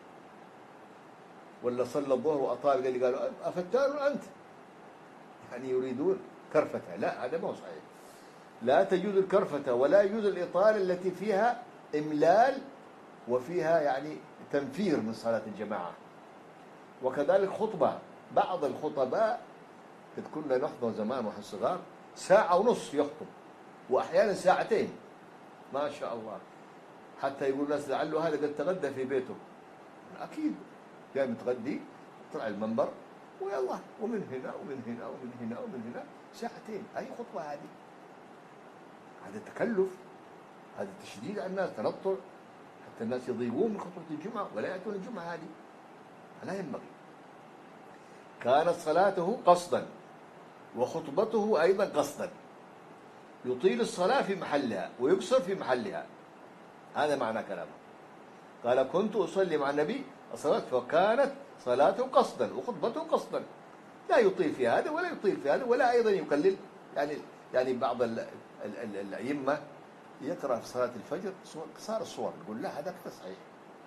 ولا صلى الظهر وأطال قال لي قالوا أفتان أنت؟ يعني يريدون كرفته. لا، هذا ما هو صحيح. لا تجوز الكرفة ولا يجوز الإطالة التي فيها إملال وفيها يعني تنفير من صلاة الجماعة. وكذلك خطبة، بعض الخطباء كنا نحضر زمان واحنا صغار ساعة ونص يخطب، وأحيانا ساعتين، ما شاء الله، حتى يقول الناس لعله هذا قد تغدى في بيته. أكيد جاي متغدي، طلع المنبر ويلا، ومن هنا ومن هنا ومن هنا ومن هنا ساعتين. أي خطبة هذه؟ هذا تكلف، هذا تشديد على الناس، تنطع، حتى الناس يضيقون من خطبة الجمعة ولا يأتون الجمعة. هذه لا ينبغي. كانت صلاته قصدا وخطبته أيضا قصدا، يطيل الصلاة في محلها ويقصر في محلها. هذا معنى كلامه. قال كنت أصلي مع النبي الصلاة فكانت صلاته قصدا وخطبته قصدا، لا يطيل في هذا ولا يطيل في هذا ولا أيضا يقلل. يعني يعني بعض الأئمة يقرأ في صلاة الفجر قصار الصور، يقول لا هذا كذا صحيح،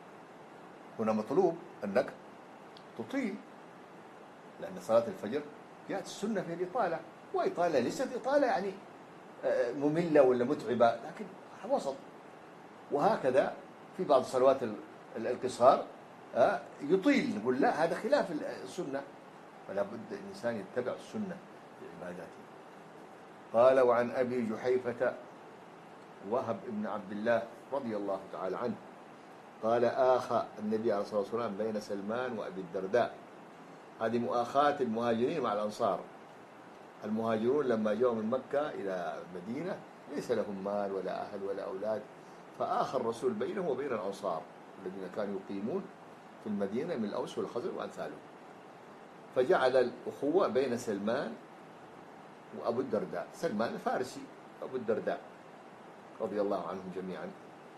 هنا مطلوب أنك تطيل، لأن صلاة الفجر جاءت السنة في الإطالة، وإطالة ليست إطالة يعني مملة ولا متعبة، لكن وسط. وهكذا في بعض صلوات القصار يطيل، نقول لا هذا خلاف السنة، فلا بد الإنسان يتبع السنة في عباداته. قال وعن أبي جحيفة وهب بن عبد الله رضي الله تعالى عنه قال آخى النبي عليه الصلاة والسلام بين سلمان وأبي الدرداء. هذه مؤاخاة المهاجرين مع الأنصار. المهاجرون لما جاءوا من مكة إلى المدينة ليس لهم مال ولا أهل ولا أولاد، فآخى الرسول بينهم وبين الأنصار الذين كانوا يقيمون في المدينة من الأوس والخزرج وأمثالهم، فجعل الأخوة بين سلمان وأبو الدرداء. سلمان الفارسي، أبو الدرداء رضي الله عنهم جميعا.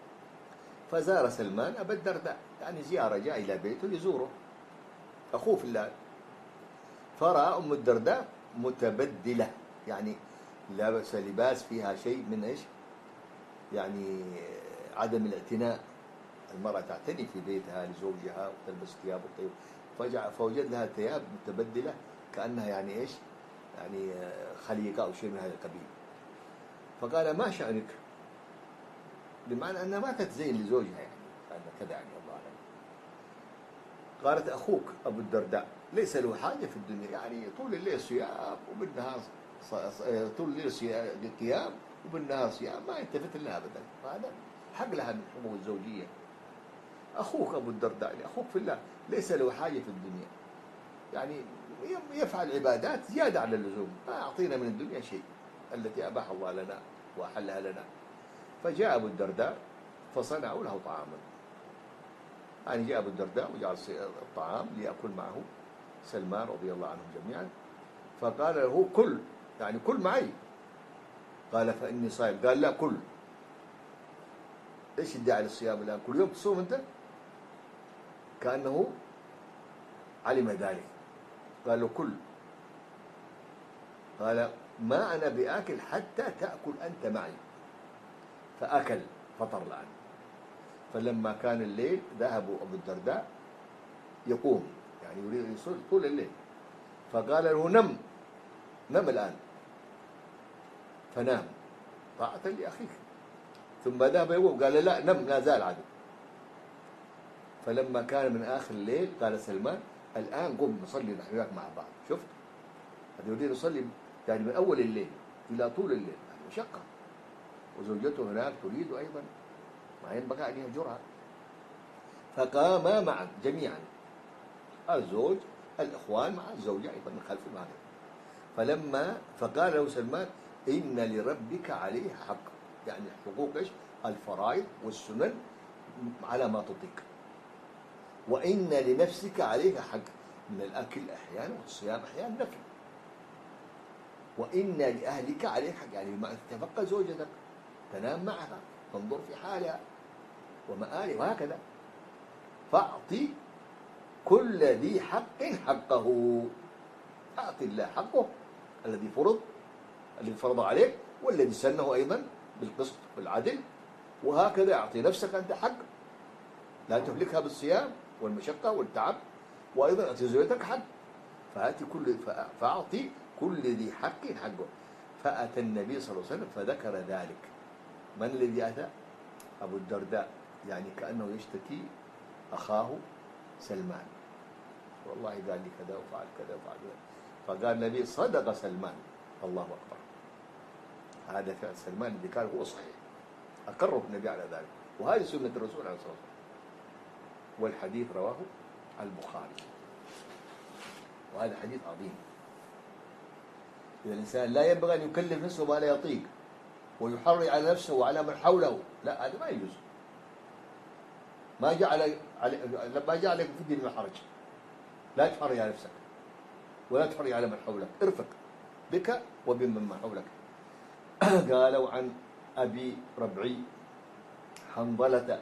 فزار سلمان أبا الدرداء، يعني زيارة، جاء إلى بيته يزوره أخوه في الله. فرأى أم الدرداء متبدلة، يعني لابس لباس فيها شيء من إيش؟ يعني عدم الاعتناء. المرأة تعتني في بيتها لزوجها وتلبس ثياب الطيب، فجع فوجد لها ثياب متبدلة كأنها يعني إيش؟ يعني خليقة أو شيء من هذا القبيل. فقال ما شأنك؟ بمعنى أنها ما تتزين لزوجها، يعني أن كذا يعني الله أعلم. قالت أخوك أبو الدرداء ليس له حاجة في الدنيا، يعني طول الليل صيام وبالنهار طول الليل قيام وبالنهار صيام، ما يلتفت لها أبدا، فهذا حق لها من حقوق الزوجية. أخوك أبو الدرداء يعني أخوك في الله ليس له حاجة في الدنيا، يعني يفعل عبادات زيادة على اللزوم، ما أعطينا من الدنيا شيء التي أباح الله لنا وأحلها لنا. فجاء أبو الدرداء فصنعوا له طعاما، يعني جاء أبو الدرداء وجعل الطعام ليأكل معه سلمان رضي الله عنهم جميعا. فقال له كل، يعني كل معي. قال فإني صائم. قال لا كل. إيش الداعي للصيام الآن؟ كل يوم تصوم أنت؟ كأنه علم ذلك. قال له كل. قال ما أنا بآكل حتى تأكل أنت معي. فأكل فطر الآن. فلما كان الليل ذهب أبو الدرداء يقوم، يعني يريد أن يصل طول الليل. فقال له نم، نم الآن. فنام طاعة لأخيك. ثم ذهب يقوم، قال لا نم، لا زال عدو. فلما كان من آخر الليل قال سلمان الآن قم نصلي نحن وياك مع بعض. شفت؟ هذا يريد يصلي يعني من أول الليل إلى طول الليل، يعني مشقة. وزوجته هناك تريد أيضا، ما ينبغي أن يهجرها. فقاما معا جميعا، الزوج الإخوان مع الزوجة أيضا من خلف المغرب. فلما فقال له سلمان إن لربك عليه حق، يعني حقوق إيش؟ الفرائض والسنن على ما تطيق. وإن لنفسك عليك حق من الأكل أحيانا والصيام أحيانا نفل. وإن لأهلك عليك حق، يعني ما تتفقد زوجتك، تنام معها، تنظر في حالها ومآلها وهكذا. فأعطي كل ذي حق حقه. أعطي الله حقه الذي فرض، الذي فرض عليك، والذي سنه أيضا بالقسط والعدل. وهكذا أعطي نفسك أنت حق، لا تهلكها بالصيام والمشقة والتعب. وأيضا أعطي زوجتك حق، فأعطي كل فأعطي كل ذي حق حقه. فأتى النبي صلى الله عليه وسلم فذكر ذلك. من الذي أتى؟ أبو الدرداء، يعني كأنه يشتكي أخاه سلمان، والله قال لي كذا وفعل كذا وفعل كذا. فقال النبي صدق سلمان، الله أكبر. هذا فعل سلمان الذي كان هو صحيح، أقره النبي على ذلك. وهذه سنة الرسول عليه الصلاة والسلام. والحديث رواه البخاري، وهذا حديث عظيم. إذا الإنسان لا ينبغي أن يكلف نفسه ما لا يطيق ويحرج على نفسه وعلى من حوله، لا، هذا ما يجوز. ما جعل لما جعل لك في الدين من حرج. لا تحرج على نفسك ولا تحرج على من حولك، ارفق بك وبمن حولك. قالوا عن أبي ربعي حنظلة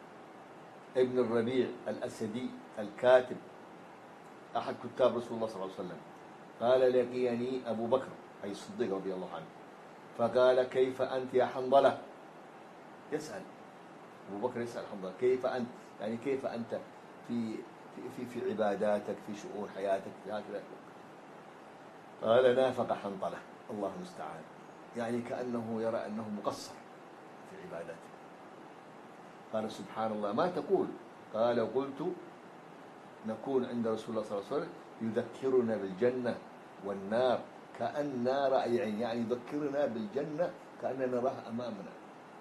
ابن الربيع الأسدي الكاتب أحد كتاب رسول الله صلى الله عليه وسلم، قال لقيني أبو بكر أي الصديق رضي الله عنه فقال كيف أنت يا حنظلة؟ يسأل أبو بكر يسأل حنظلة كيف أنت، يعني كيف أنت في في في عباداتك في شؤون حياتك هكذا. قال نافق حنظلة الله المستعان، يعني كأنه يرى أنه مقصر في عباداته. قال سبحان الله ما تقول؟ قال قلت نكون عند رسول الله صلى الله عليه وسلم يذكرنا بالجنة والنار كأننا رأي عين، يعني يذكرنا بالجنة كأننا نراها أمامنا،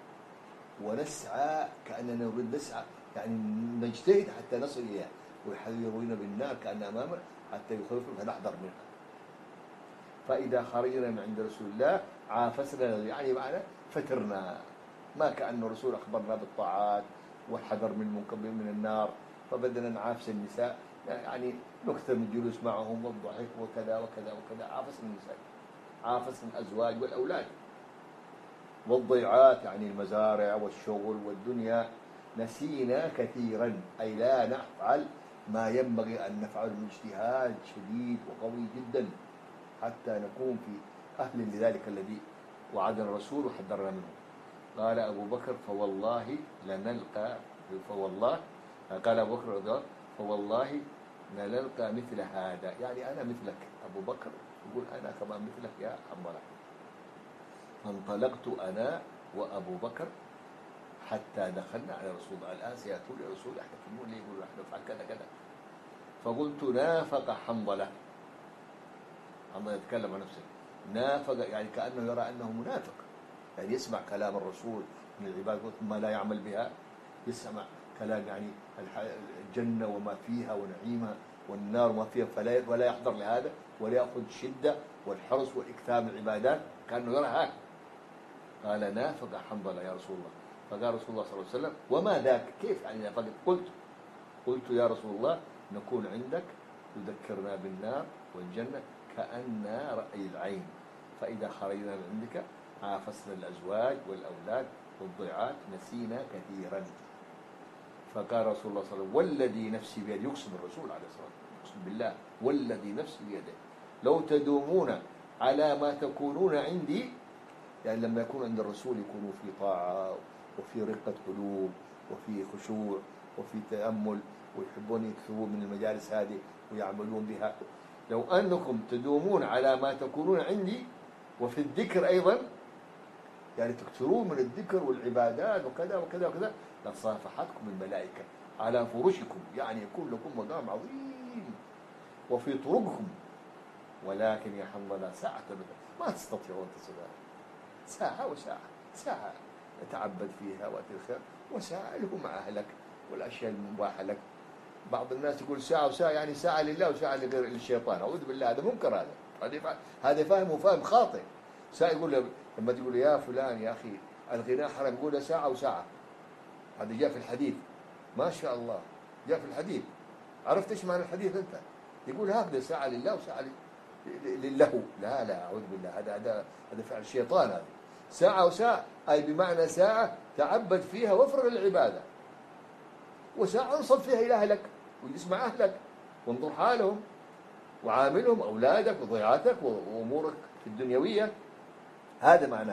ونسعى كأننا نريد نسعى يعني نجتهد حتى نصل إليها، ويحذرون بالنار كأنها أمامنا حتى يخوفنا فنحذر منها. فإذا خرجنا من عند رسول الله عافسنا، يعني معنا فترنا، ما كأن الرسول أخبرنا بالطاعات والحذر من المنكر من النار، فبدنا نعافس النساء، يعني نكثر من الجلوس معهم والضحك وكذا وكذا وكذا. عافسنا النساء، عافسنا الأزواج والأولاد والضيعات، يعني المزارع والشغل والدنيا. نسينا كثيرا، أي لا نفعل ما ينبغي أن نفعل من اجتهاد شديد وقوي جدا حتى نكون في أهل لذلك الذي وعدنا الرسول وحذرنا منه. قال أبو بكر فوالله لنلقى، فوالله قال أبو بكر رضي الله فوالله لنلقى مثل هذا، يعني أنا مثلك أبو بكر، يقول أنا كمان مثلك يا حنظلة. فانطلقت أنا وأبو بكر حتى دخلنا على رسول الله. الآن سيأتون للرسول يحتكمون لي يقولوا نحن نفعل كذا كذا. فقلت نافق حنظلة، حنظلة يتكلم عن نفسه، نافق يعني كأنه يرى أنه منافق، يعني يسمع كلام الرسول من العباد ثم لا يعمل بها، يسمع كلام يعني الجنة وما فيها ونعيمها والنار وما فيها فلا ولا يحضر لهذا ولا يأخذ الشدة والحرص والإكثار من العبادات، كأنه يرى هذا. قال نافق حنظلة يا رسول الله. فقال رسول الله صلى الله عليه وسلم وما ذاك؟ كيف يعني نافق؟ قلت قلت يا رسول الله نكون عندك تذكرنا بالنار والجنة كأننا رأي العين، فإذا خرجنا من عندك عافسنا الأزواج والأولاد والضيعات، نسينا كثيرا. فقال رسول الله صلى الله عليه وسلم والذي نفسي بيده، يقسم الرسول عليه الصلاة والسلام، يقسم بالله والذي نفسي بيده لو تدومون على ما تكونون عندي، يعني لما يكون عند الرسول يكونوا في طاعة وفي رقة قلوب وفي خشوع وفي تأمل ويحبون يكثرون من المجالس هذه ويعملون بها. لو أنكم تدومون على ما تكونون عندي وفي الذكر أيضا، يعني تكثرون من الذكر والعبادات وكذا وكذا وكذا، لصافحتكم الملائكة على فرشكم، يعني يكون لكم مقام عظيم وفي طرقكم. ولكن يا حنظلة ساعة ما تستطيعون تصلها، ساعة وساعة، ساعة تعبد فيها وأتي الخير، وساعة لهم مع أهلك والأشياء المباحة لك. بعض الناس يقول ساعة وساعة، يعني ساعة لله وساعة لغير للشيطان، أعوذ بالله، هذا منكر، هذا هذا فاهم وفاهم خاطئ. ساعة يقول له لما تقول يا فلان يا أخي الغناء حرام، يقول له ساعة وساعة، هذا جاء في الحديث، ما شاء الله جاء في الحديث. عرفت إيش معنى الحديث أنت؟ يقول هكذا ساعة لله وساعة لله، لا لا أعوذ بالله، هذا هذا هذا فعل الشيطان. هذا ساعة وساعة أي بمعنى ساعة تعبد فيها وافرغ العبادة، وساعة انصب فيها إلى أهلك واجلس مع أهلك وانظر حالهم وعاملهم، أولادك وضيعاتك وأمورك في الدنيوية، هذا معناه.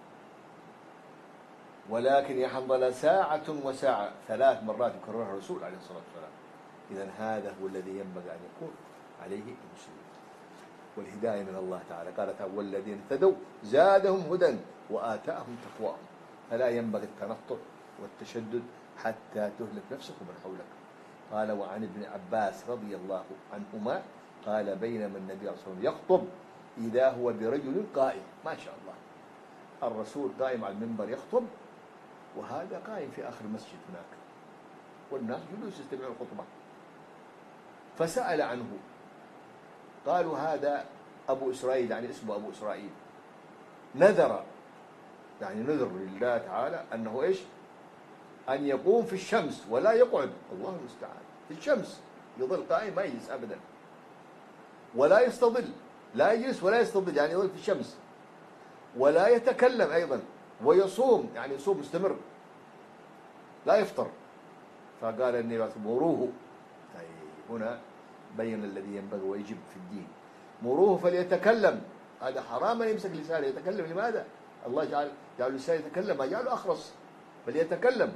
ولكن يا حنظلة ساعة وساعة، ثلاث مرات يكررها الرسول عليه الصلاة والسلام. إذن هذا هو الذي ينبغي أن يكون عليه المسلمين، والهداية من الله تعالى. قال تعالى والذين اهتدوا زادهم هدى وآتاهم تقواهم، فلا ينبغي التنطع والتشدد حتى تهلك نفسك ومن حولك. قال وعن ابن عباس رضي الله عنهما قال بينما النبي صلى الله عليه وسلم يخطب إذا هو برجل قائم، ما شاء الله، الرسول قائم على المنبر يخطب، وهذا قائم في آخر المسجد هناك، والناس جلوس يستمعون الخطبة. فسأل عنه، قالوا هذا أبو إسرائيل، يعني اسمه أبو إسرائيل، نذر، يعني نذر لله تعالى أنه إيش؟ أن يقوم في الشمس ولا يقعد، الله المستعان، في الشمس يظل قائم ما يجلس أبدا، ولا يستظل لا يجلس ولا يستظل يعني يظل في الشمس، ولا يتكلم أيضا، ويصوم يعني يصوم مستمر لا يفطر. فقال النبي مروه. طيب هنا بين الذي ينبغي ويجب في الدين، مروه فليتكلم. هذا حرام أن يمسك لسانه يتكلم. لماذا؟ الله جعل جعل لسانه يتكلم، ما جعله أخرس، فليتكلم.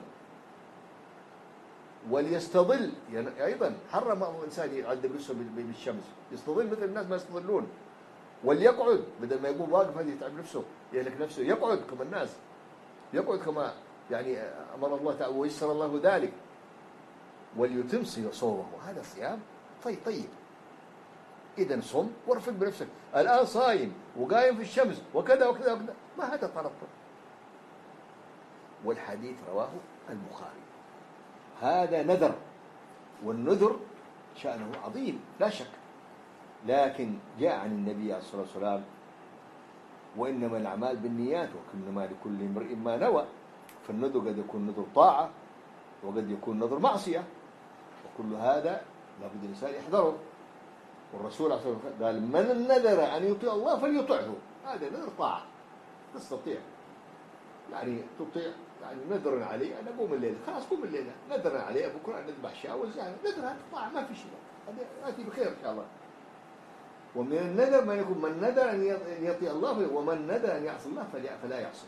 وليستظل يعني أيضا حرم الإنسان يعذب نفسه بالشمس، يستظل مثل الناس ما يستظلون. وليقعد بدل ما يقوم واقف هذا يتعب نفسه يهلك نفسه، يقعد كما الناس، يقعد كما يعني أمر الله تعالى ويسر الله ذلك. وليتم صومه، هذا صيام طيب طيب. إذا صم وارفق بنفسك. الآن صايم وقايم في الشمس وكذا وكذا وكذا، ما هذا تنطع. والحديث رواه البخاري. هذا نذر، والنذر شأنه عظيم لا شك، لكن جاء عن النبي عليه الصلاة والسلام وإنما الأعمال بالنيات وإنما لكل امرئ ما نوى. فالنذر قد يكون نذر طاعة وقد يكون نذر معصية، وكل هذا لابد الإنسان يحذره. والرسول عليه الصلاة والسلام قال من نذر أن يطيع الله فليطعه. هذا نذر طاعة تستطيع يعني تطيع، يعني نذر علي أن أقوم الليلة، خلاص قوم الليلة. نذر علي بكرة أن أذبح شاة وزعنا، نذر هذا طاعة ما في شيء، هذا يأتي بخير إن شاء الله. ومن النذر ما يكون من نذر أن يطيع الله، ومن نذر أن يعصي الله فلا يعصي.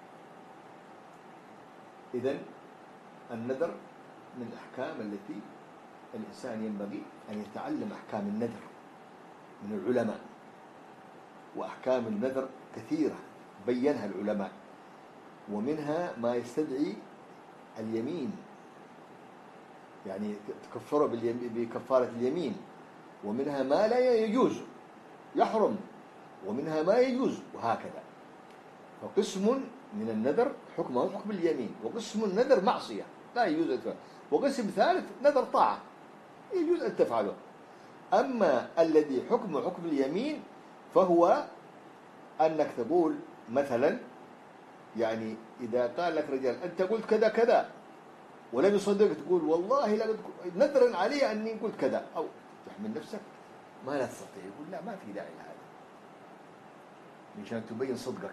إذن النذر من الأحكام التي الإنسان ينبغي أن يتعلم أحكام النذر من العلماء. وأحكام النذر كثيرة بينها العلماء، ومنها ما يستدعي اليمين، يعني تكفره بكفارة اليمين. ومنها ما لا يجوز يحرم، ومنها ما يجوز، وهكذا. فقسم من النذر حكمه حكم اليمين، وقسم النذر معصية لا يجوز أن تفعله، وقسم ثالث نذر طاعة يجوز أن تفعله. أما الذي حكمه حكم اليمين فهو أنك تقول مثلا، يعني إذا قال لك رجال أنت قلت كذا كذا ولم يصدق، تقول والله لا نذرا علي أني قلت كذا، أو تحمل نفسك ما لا تستطيع، يقول لا ما في داعي لهذا مشان تبين صدقك.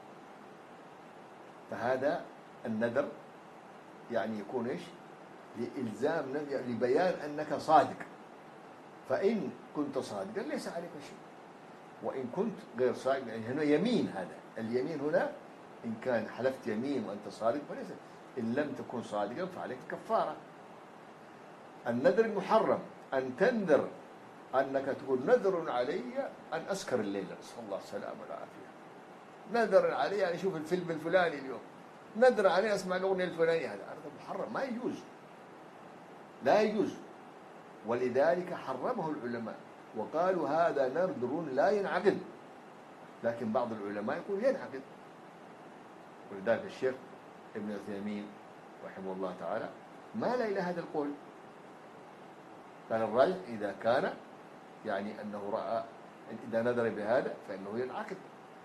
فهذا النذر يعني يكون إيش؟ لإلزام، لبيان أنك صادق. فإن كنت صادقا ليس عليك شيء، وإن كنت غير صادق يعني هنا يمين. هذا اليمين هنا إن كان حلفت يمين وأنت صادق فليس، إن لم تكن صادقا فعليك كفارة. النذر المحرم أن تنذر أنك تقول نذر علي أن أسكر الليلة، نسأل الله السلامة والعافية. نذر علي أن أشوف الفيلم الفلاني اليوم، نذر علي أسمع الأغنية الفلانية، هذا محرم ما يجوز، لا يجوز. ولذلك حرمه العلماء وقالوا هذا نذر لا ينعقد، لكن بعض العلماء يقول ينعقد. ولذلك الشيخ ابن عثيمين رحمه الله تعالى مال إلى هذا القول، قال الراجح إذا كان يعني أنه رأى إذا نذر بهذا فإنه ينعقد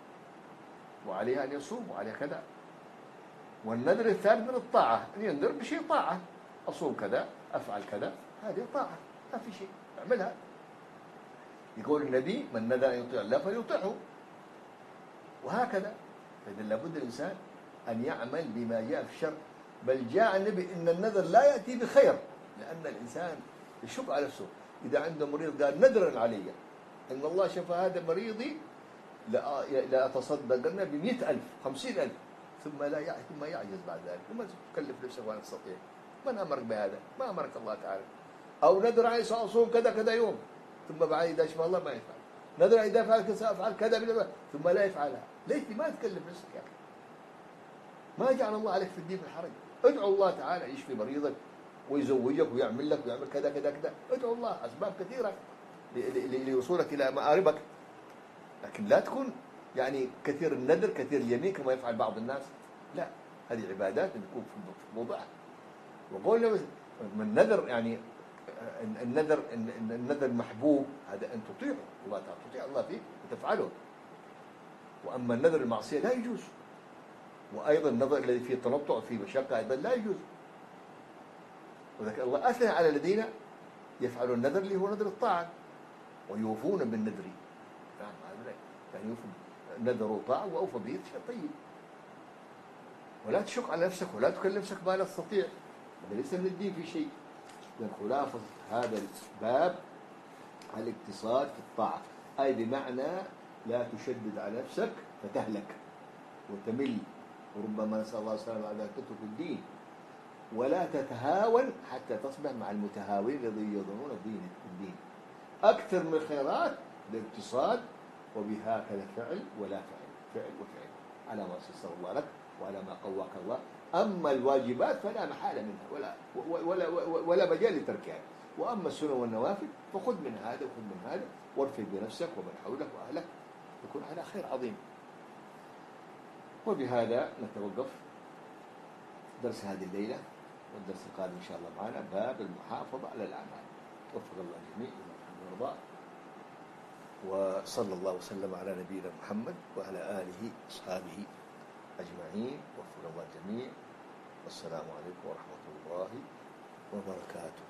وعليه أن يصوم وعليه كذا. والنذر الثالث من الطاعة، أن ينذر بشيء طاعة، أصوم كذا أفعل كذا، هذه طاعة ما في شيء أعملها. يقول النبي من نذر أن يطيع الله فليطيعه، وهكذا. فإذا لابد الإنسان أن يعمل بما جاء في الشرع. بل جاء النبي إن النذر لا يأتي بخير، لأن الإنسان يشق على نفسه. إذا عنده مريض قال نذرا علي إن الله شفى هذا مريضي لا أتصدقن بمئة ألف خمسين ألف، ثم لا يعجز ثم يعجز بعد ذلك، وما تكلف نفسك ولا تستطيع. من أمرك بهذا؟ ما أمرك الله تعالى. أو نذر علي سأصوم كذا كذا يوم، ثم بعد إذا شفى الله ما يفعل. نذر إذا فعل كذا سأفعل كذا ثم لا يفعلها. ليش ما تكلف نفسك يا أخي؟ ما جعل الله عليك في الدين الحرج. ادعو الله تعالى يشفي مريضك ويزوجك ويعمل لك ويعمل كذا كذا كذا، ادعو الله، أسباب كثيرة لوصولك إلى مآربك. لكن لا تكون يعني كثير النذر كثير اليمين كما يفعل بعض الناس، لا، هذه عبادات تكون في موضعها. وقولنا من نذر يعني النذر النذر المحبوب هذا أن تطيعه الله تعالى، تطيع الله فيه وتفعله. وأما النذر المعصية لا يجوز. وأيضا النذر الذي فيه تنطع فيه مشقة أيضا لا يجوز. وذلك الله أثنى على الذين يفعلون النذر اللي هو نذر الطاعة ويوفون بالنذر. نعم هذا يعني يوفي نذر طاعة وأوفى به شيء طيب. ولا تشق على نفسك ولا تكلم نفسك ما لا تستطيع، هذا ليس من الدين في شيء. من خلاصة هذا الباب الاقتصاد في الطاعة، أي بمعنى لا تشدد على نفسك فتهلك وتمل، وربما نسأل الله السلامة على تترك الدين، ولا تتهاون حتى تصبح مع المتهاونين الذين يظنون الدين الدين. أكثر من الخيرات الاقتصاد، وبهكذا فعل ولا فعل، فعل وفعل على ما يسر الله لك وعلى ما قواك الله. أما الواجبات فلا محالة منها ولا ولا ولا, ولا مجال لتركها، وأما السنن والنوافل فخذ من هذا وخذ من هذا وارفق بنفسك ومن حولك وأهلك، تكون على خير عظيم. وبهذا نتوقف درس هذه الليلة، والدرس القادم إن شاء الله معنا باب المحافظة على الأعمال. وفق الله الجميع لما يحب ويرضى، وصلى الله وسلم على نبينا محمد وعلى آله وأصحابه أجمعين. وفق الله الجميع، والسلام عليكم ورحمة الله وبركاته.